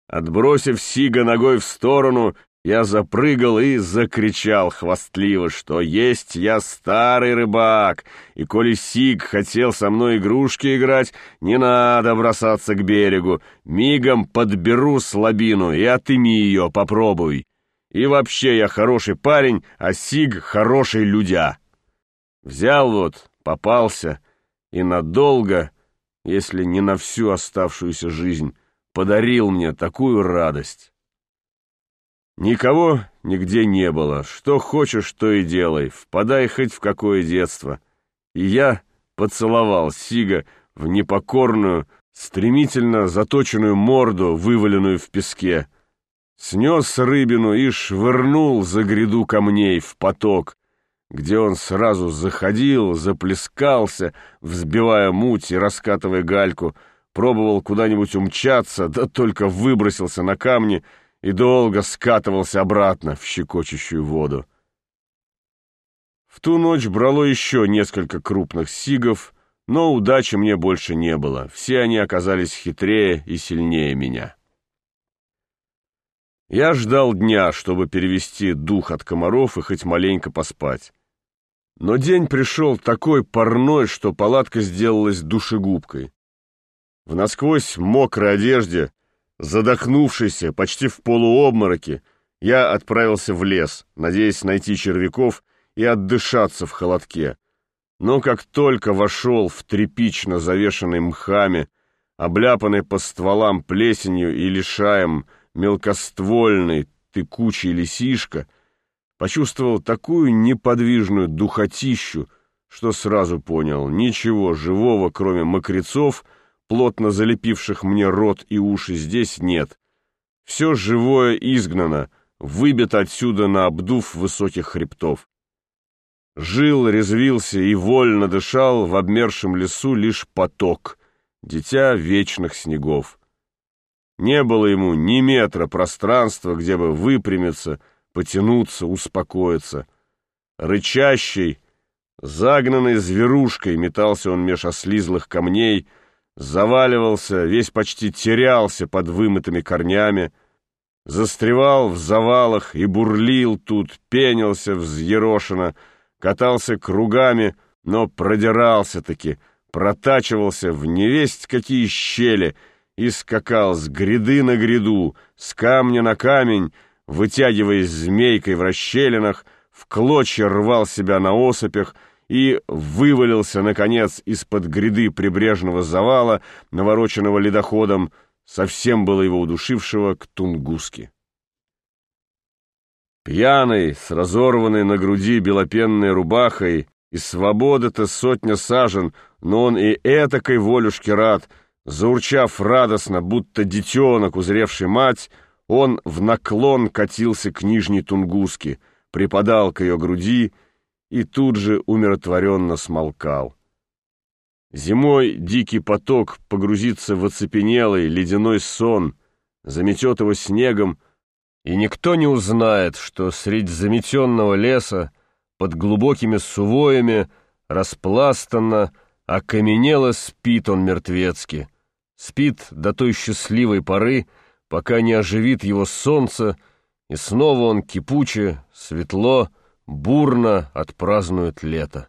Отбросив Сига ногой в сторону, я запрыгал и закричал хвастливо, что есть я старый рыбак, и коли Сиг хотел со мной игрушки играть, не надо бросаться к берегу, мигом подберу слабину и отыми ее, попробуй. И вообще я хороший парень, а Сиг хороший людя. Взял вот, попался, и надолго, если не на всю оставшуюся жизнь, подарил мне такую радость. Никого нигде не было. Что хочешь, то и делай. Впадай хоть в какое детство. И я поцеловал Сига в непокорную, стремительно заточенную морду, вываленную в песке. Снес рыбину и швырнул за гряду камней в поток, где он сразу заходил, заплескался, взбивая муть и раскатывая гальку, пробовал куда-нибудь умчаться, да только выбросился на камни и долго скатывался обратно в щекочущую воду. В ту ночь брало еще несколько крупных сигов, но удачи мне больше не было. Все они оказались хитрее и сильнее меня. Я ждал дня, чтобы перевести дух от комаров и хоть маленько поспать. Но день пришел такой парной, что палатка сделалась душегубкой. В насквозь мокрой одежде, задохнувшийся, почти в полуобмороке, я отправился в лес, надеясь найти червяков и отдышаться в холодке. Но как только вошел в тряпично завешанный мхами, обляпанный по стволам плесенью и лишаем мелкоствольный тыкучий лисишка, почувствовал такую неподвижную духотищу, что сразу понял, ничего живого, кроме мокрецов, плотно залепивших мне рот и уши, здесь нет. Все живое изгнано, выбито отсюда на обдув высоких хребтов. Жил, резвился и вольно дышал в обмершем лесу лишь поток, дитя вечных снегов. Не было ему ни метра пространства, где бы выпрямиться, потянуться, успокоиться. Рычащий, загнанный зверушкой метался он меж ослизлых камней, заваливался, весь почти терялся под вымытыми корнями, застревал в завалах и бурлил тут, пенился взъерошенно, катался кругами, но продирался-таки, протачивался в невесть какие щели и скакал с гряды на гряду, с камня на камень, вытягиваясь змейкой в расщелинах, в клочья рвал себя на осыпях и вывалился, наконец, из-под гряды прибрежного завала, навороченного ледоходом, совсем было его удушившего, к Тунгуске. Пьяный, с разорванной на груди белопенной рубахой, и свобода-то сотня сажен, но он и этакой волюшке рад, заурчав радостно, будто детенок, узревший мать, он в наклон катился к нижней Тунгуске, припадал к ее груди и тут же умиротворенно смолкал. Зимой дикий поток погрузится в оцепенелый ледяной сон, заметет его снегом, и никто не узнает, что средь заметенного леса под глубокими сувоями распластанно, окаменело спит он мертвецки, спит до той счастливой поры, пока не оживит его солнце, и снова он кипуче, светло, бурно отпразднует лето.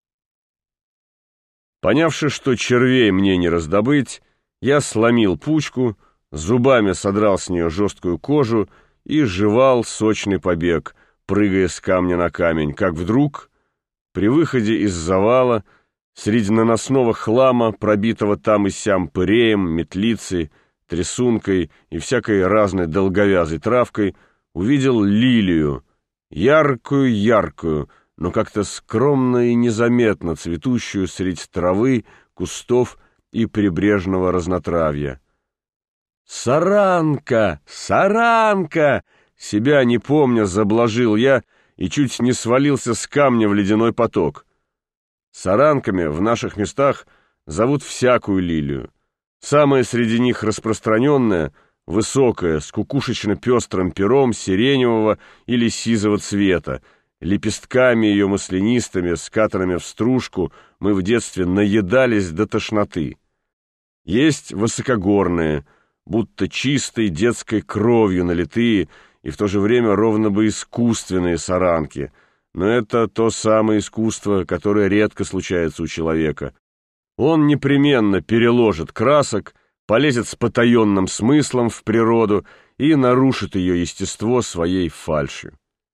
Понявши, что червей мне не раздобыть, я сломил пучку, зубами содрал с нее жесткую кожу и жевал сочный побег, прыгая с камня на камень, как вдруг, при выходе из завала, среди наносного хлама, пробитого там и сям пыреем, метлицей, трясункой и всякой разной долговязой травкой, увидел лилию, яркую-яркую, но как-то скромно и незаметно цветущую средь травы, кустов и прибрежного разнотравья. «Саранка! Саранка!» Себя не помня, заблажил я и чуть не свалился с камня в ледяной поток. Саранками в наших местах зовут всякую лилию. Самая среди них распространенная, высокая, с кукушечно-пестрым пером сиреневого или сизого цвета. Лепестками ее маслянистыми, скатанными в стружку, мы в детстве наедались до тошноты. Есть высокогорные, будто чистой детской кровью налитые и в то же время ровно бы искусственные саранки. Но это то самое искусство, которое редко случается у человека. Он непременно переложит красок, полезет с потаенным смыслом в природу и нарушит ее естество своей фальшью.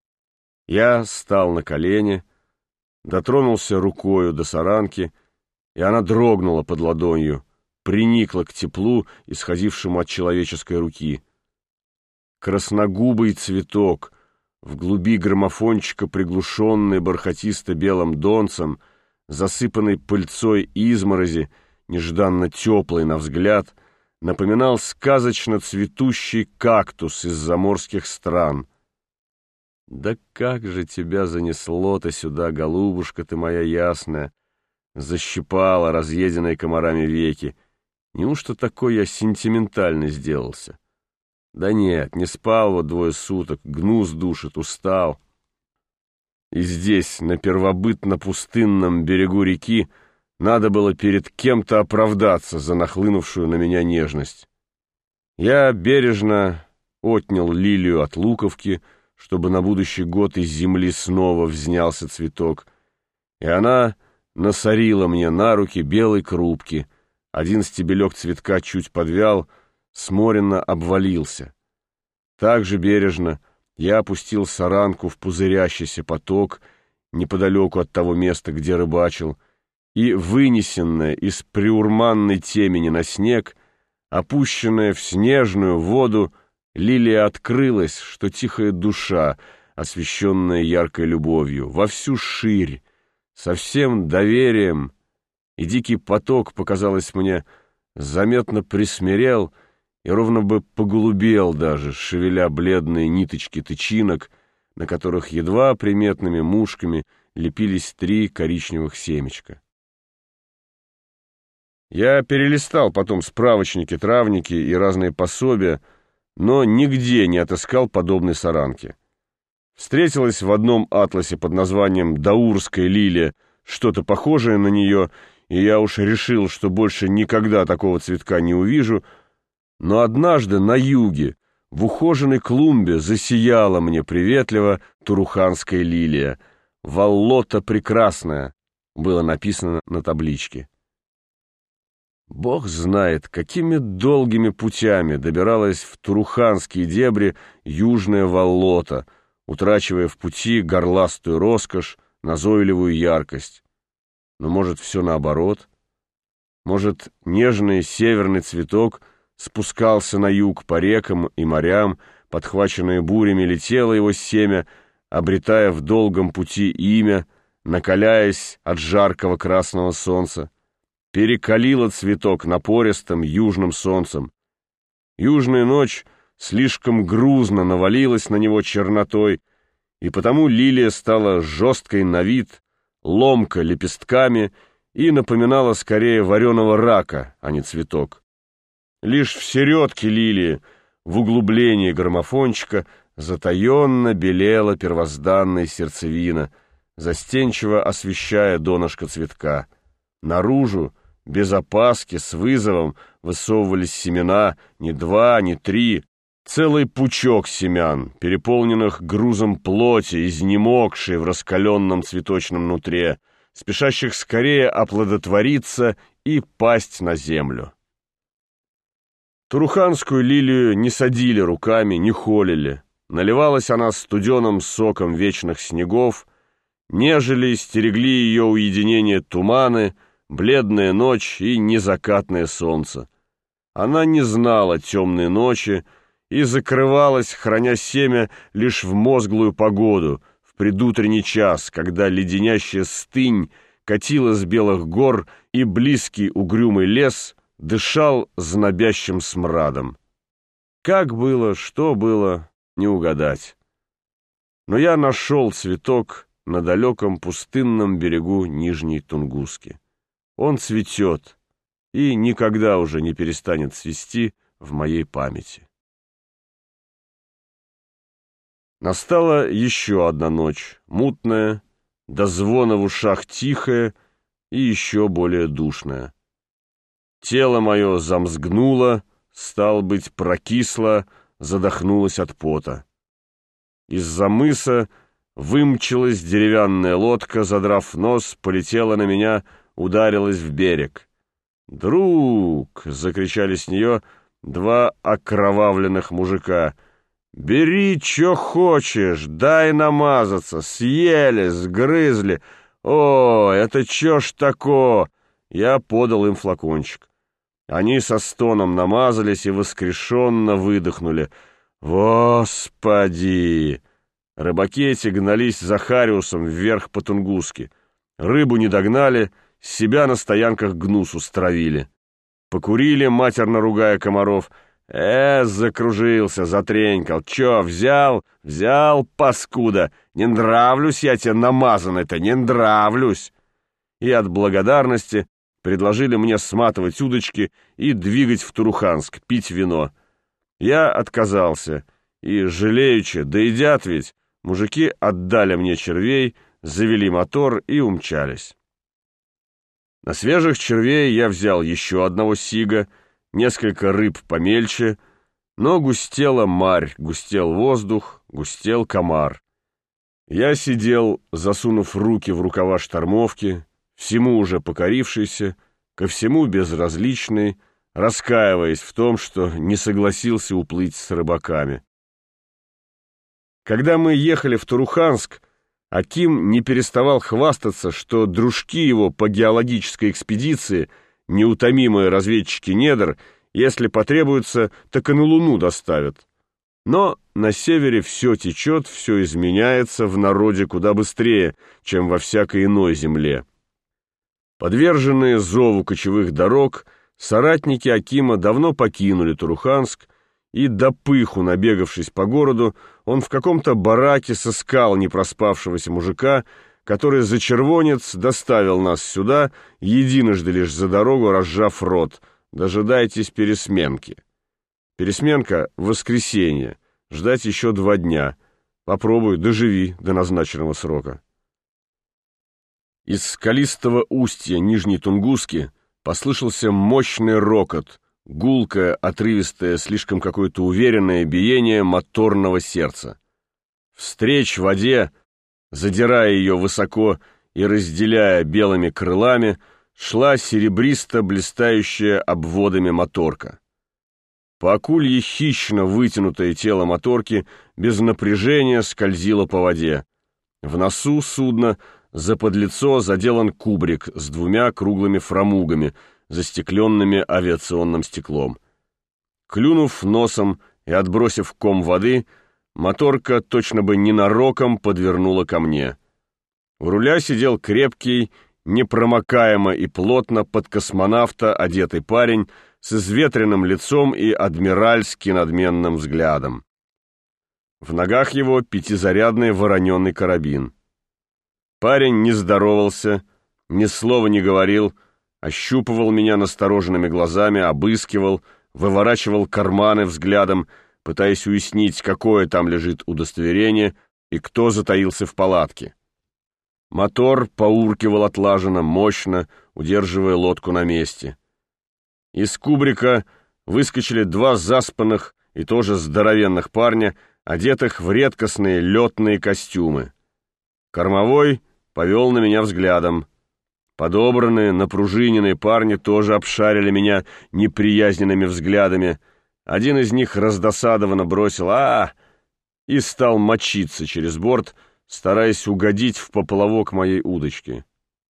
Я стал на колени, дотронулся рукою до саранки, и она дрогнула под ладонью, приникла к теплу, исходившему от человеческой руки. Красногубый цветок, в глуби граммофончика приглушенный бархатисто-белым донцем, засыпанный пыльцой изморози, нежданно теплый на взгляд, напоминал сказочно цветущий кактус из заморских стран. «Да как же тебя занесло-то сюда, голубушка ты моя ясная!» Защипала разъеденные комарами веки. Неужто такой я сентиментальный сделался? Да нет, не спал вот 2 суток, гнус душит, устал. И здесь, на первобытно-пустынном берегу реки, надо было перед кем-то оправдаться за нахлынувшую на меня нежность. Я бережно отнял лилию от луковки, чтобы на будущий год из земли снова взнялся цветок, и она насорила мне на руки белой крупки. Один стебелек цветка чуть подвял, сморенно обвалился. Так же бережно я опустил саранку в пузырящийся поток неподалеку от того места, где рыбачил, и вынесенная из приурманной темени на снег, опущенная в снежную воду, лилия открылась, что тихая душа, освещенная яркой любовью, во всю ширь, со всем доверием, и дикий поток, показалось мне, заметно присмирел и ровно бы поголубел даже, шевеля бледные ниточки тычинок, на которых едва приметными мушками лепились 3 коричневых семечка. Я перелистал потом справочники, травники и разные пособия, но нигде не отыскал подобной саранки. Встретилась в одном атласе под названием «Даурская лилия» что-то похожее на нее, и я уж решил, что больше никогда такого цветка не увижу, но однажды на юге, в ухоженной клумбе, засияла мне приветливо туруханская лилия. «Валлота прекрасная» было написано на табличке. Бог знает, какими долгими путями добиралась в туруханские дебри южная Валлота, утрачивая в пути горластую роскошь, назойливую яркость. Но, может, все наоборот? Может, нежный северный цветок спускался на юг по рекам и морям, подхваченное бурями летело его семя, обретая в долгом пути имя, накаляясь от жаркого красного солнца, перекалило цветок напористым южным солнцем. Южная ночь слишком грузно навалилась на него чернотой, и потому лилия стала жесткой на вид, ломко лепестками и напоминала скорее вареного рака, а не цветок. Лишь в середке лилии, в углублении граммофончика, затаенно белела первозданная сердцевина, застенчиво освещая донышко цветка. Наружу, без опаски, с вызовом, высовывались семена, не 2, не 3, целый пучок семян, переполненных грузом плоти, изнемогшей в раскаленном цветочном нутре, спешащих скорее оплодотвориться и пасть на землю. Туруханскую лилию не садили руками, не холили. Наливалась она студеным соком вечных снегов, нежели стерегли ее уединение туманы, бледная ночь и незакатное солнце. Она не знала темной ночи и закрывалась, храня семя, лишь в мозглую погоду, в предутренний час, когда леденящая стынь катила с белых гор, и близкий угрюмый лес дышал знобящим смрадом. Как было, что было, не угадать. Но я нашел цветок на далеком пустынном берегу Нижней Тунгуски. Он цветет и никогда уже не перестанет цвести в моей памяти. Настала еще одна ночь, мутная, до звона в ушах тихая и еще более душная. Тело мое замзгнуло, стало быть, прокисла, задохнулась от пота. Из-за мыса вымчалась деревянная лодка, задрав нос, полетела на меня, ударилась в берег. «Друг!» — закричали с нее два окровавленных мужика. «Бери, чё хочешь, дай намазаться, съели, сгрызли. О, это чё ж тако?» Я подал им флакончик. Они со стоном намазались и воскрешенно выдохнули. «Господи!» Рыбаки эти гнались за Хариусом вверх по Тунгуске. Рыбу не догнали, себя на стоянках гнусу стравили. Покурили, матерно ругая комаров. Закружился, затренькал. Чё, взял? Взял, паскуда. Не нравлюсь я тебе намазанный-то, не нравлюсь. И от благодарности предложили мне сматывать удочки и двигать в Туруханск, пить вино. Я отказался, и, жалеючи, да едят ведь, мужики отдали мне червей, завели мотор и умчались. На свежих червей я взял еще одного сига, несколько рыб помельче, но густела марь, густел воздух, густел комар. Я сидел, засунув руки в рукава штормовки, всему уже покорившийся, ко всему безразличный, раскаиваясь в том, что не согласился уплыть с рыбаками. Когда мы ехали в Туруханск, Аким не переставал хвастаться, что дружки его по геологической экспедиции, неутомимые разведчики недр, если потребуется, так и на Луну доставят. Но на севере все течет, все изменяется в народе куда быстрее, чем во всякой иной земле. Подверженные зову кочевых дорог, соратники Акима давно покинули Туруханск, и до пыху набегавшись по городу, он в каком-то бараке сыскал непроспавшегося мужика, который за червонец доставил нас сюда, единожды лишь за дорогу разжав рот: «Дожидайтесь пересменки». Пересменка — в воскресенье, ждать еще 2 дня. Попробуй, доживи до назначенного срока. Из скалистого устья Нижней Тунгуски послышался мощный рокот, гулкое, отрывистое, слишком какое-то уверенное биение моторного сердца. Встреч воде, задирая ее высоко и разделяя белыми крылами, шла серебристо-блистающая обводами моторка. По акулье хищно вытянутое тело моторки без напряжения скользило по воде. В носу судна заподлицо заделан кубрик с 2 круглыми фрамугами, застекленными авиационным стеклом. Клюнув носом и отбросив ком воды, моторка точно бы ненароком подвернула ко мне. У руля сидел крепкий, непромокаемо и плотно под космонавта одетый парень с изветренным лицом и адмиральски надменным взглядом. В ногах его 5-зарядный вороненый карабин. Парень не здоровался, ни слова не говорил, ощупывал меня настороженными глазами, обыскивал, выворачивал карманы взглядом, пытаясь уяснить, какое там лежит удостоверение и кто затаился в палатке. Мотор поуркивал отлаженно, мощно, удерживая лодку на месте. Из кубрика выскочили 2 заспанных и тоже здоровенных парня, одетых в редкостные летные костюмы. Кормовой повел на меня взглядом. Подобранные, напружиненные парни тоже обшарили меня неприязненными взглядами. Один из них раздосадованно бросил и стал мочиться через борт, стараясь угодить в поплавок моей удочки.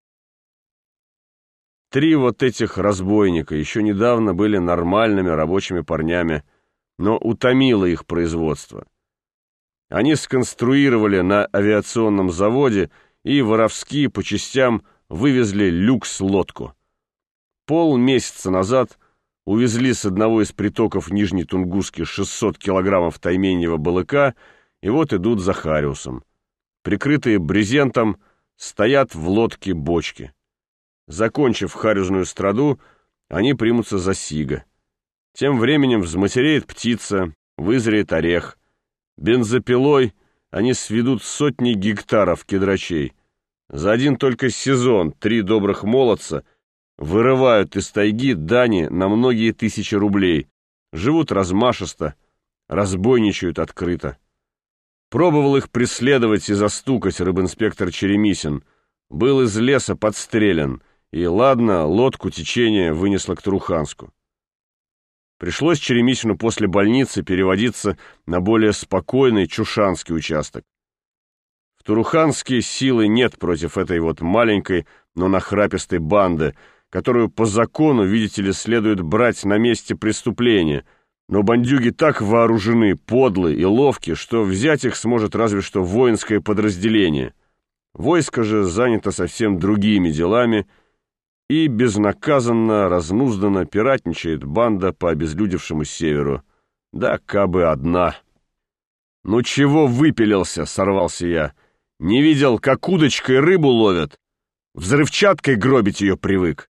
3 вот этих разбойника еще недавно были нормальными рабочими парнями, но утомило их производство. Они сконструировали на авиационном заводе и воровски по частям вывезли люкс-лодку. Полмесяца назад увезли с одного из притоков Нижней Тунгуски 600 килограммов тайменьего балыка, и вот идут за Хариусом. Прикрытые брезентом, стоят в лодке бочки. Закончив хариусную страду, они примутся за сига. Тем временем взматереет птица, вызреет орех. Бензопилой они сведут сотни гектаров кедрачей. За один только сезон 3 добрых молодца вырывают из тайги дани на многие тысячи рублей, Живут размашисто, разбойничают открыто. Пробовал их преследовать и застукать рыбинспектор Черемисин. Был из леса подстрелен, и, ладно, лодку течение вынесло к Туруханску. Пришлось Черемисину после больницы переводиться на более спокойный Чушанский участок. В Туруханске силы нет против этой вот маленькой, но нахрапистой банды, которую по закону, видите ли, следует брать на месте преступления, но бандюги так вооружены, подлы и ловки, что взять их сможет разве что воинское подразделение. Войско же занято совсем другими делами, и безнаказанно, разнузданно пиратничает банда по обезлюдевшему северу. Да кабы одна. «Ну чего выпилился?» — сорвался я. «Не видел, как удочкой рыбу ловят? Взрывчаткой гробить ее привык».